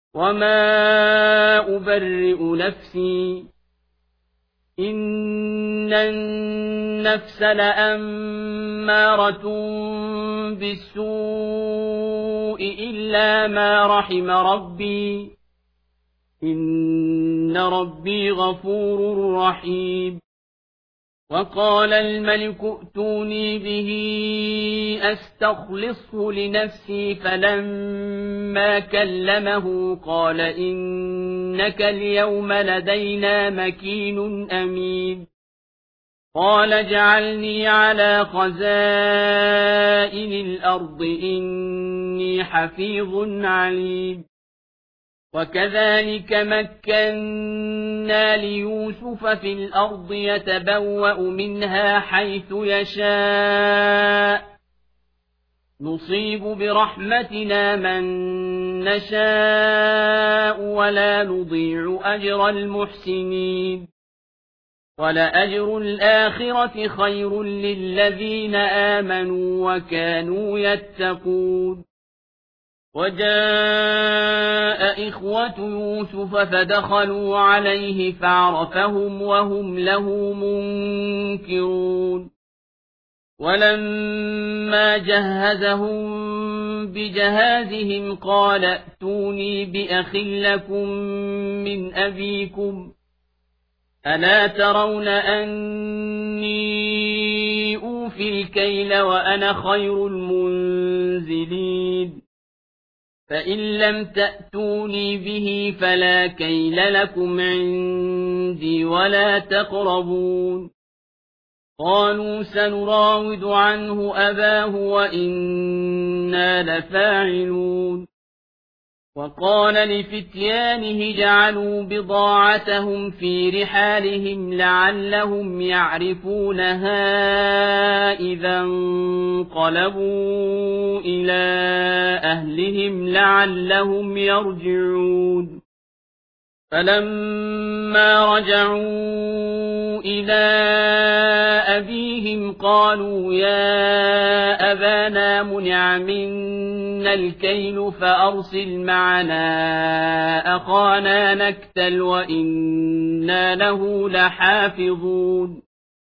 وما أبرئ نفسي إن النفس لأمارة بالسوء إلا ما رحم ربي إن ربي غفور رحيم وقال الملك ائتوني به أستخلصه لنفسي فلما كلمه قال إنك اليوم لدينا مكين أمين قال اجعلني على خزائن الأرض إني حفيظ عليم وكذلك مكنا ليوسف في الأرض يتبوأ منها حيث يشاء نصيب برحمتنا من نشاء ولا نضيع أجر المحسنين ولأجر الآخرة خير للذين آمنوا وكانوا يتقون وجاء إخوة يوسف فدخلوا عليه فعرفهم وهم له منكرون ولما جهزهم بجهازهم قال ائتوني بأخ لكم من أبيكم ألا ترون أني أوفي الكيل وأنا خير المنزلين فإن لم تأتوني به فلا كيل لكم عندي ولا تقربون قالوا سنراود عنه أباه وإنا لفاعلون وقال لفتيانه جعلوا بضاعتهم في رحالهم لعلهم يعرفونها إذا انقلبوا إلى أهلهم لعلهم يرجعون فلما رجعوا إلى أبيهم قالوا يا أبانا منع منا الكيل فأرسل معنا أخانا نكتل وإنا له لحافظون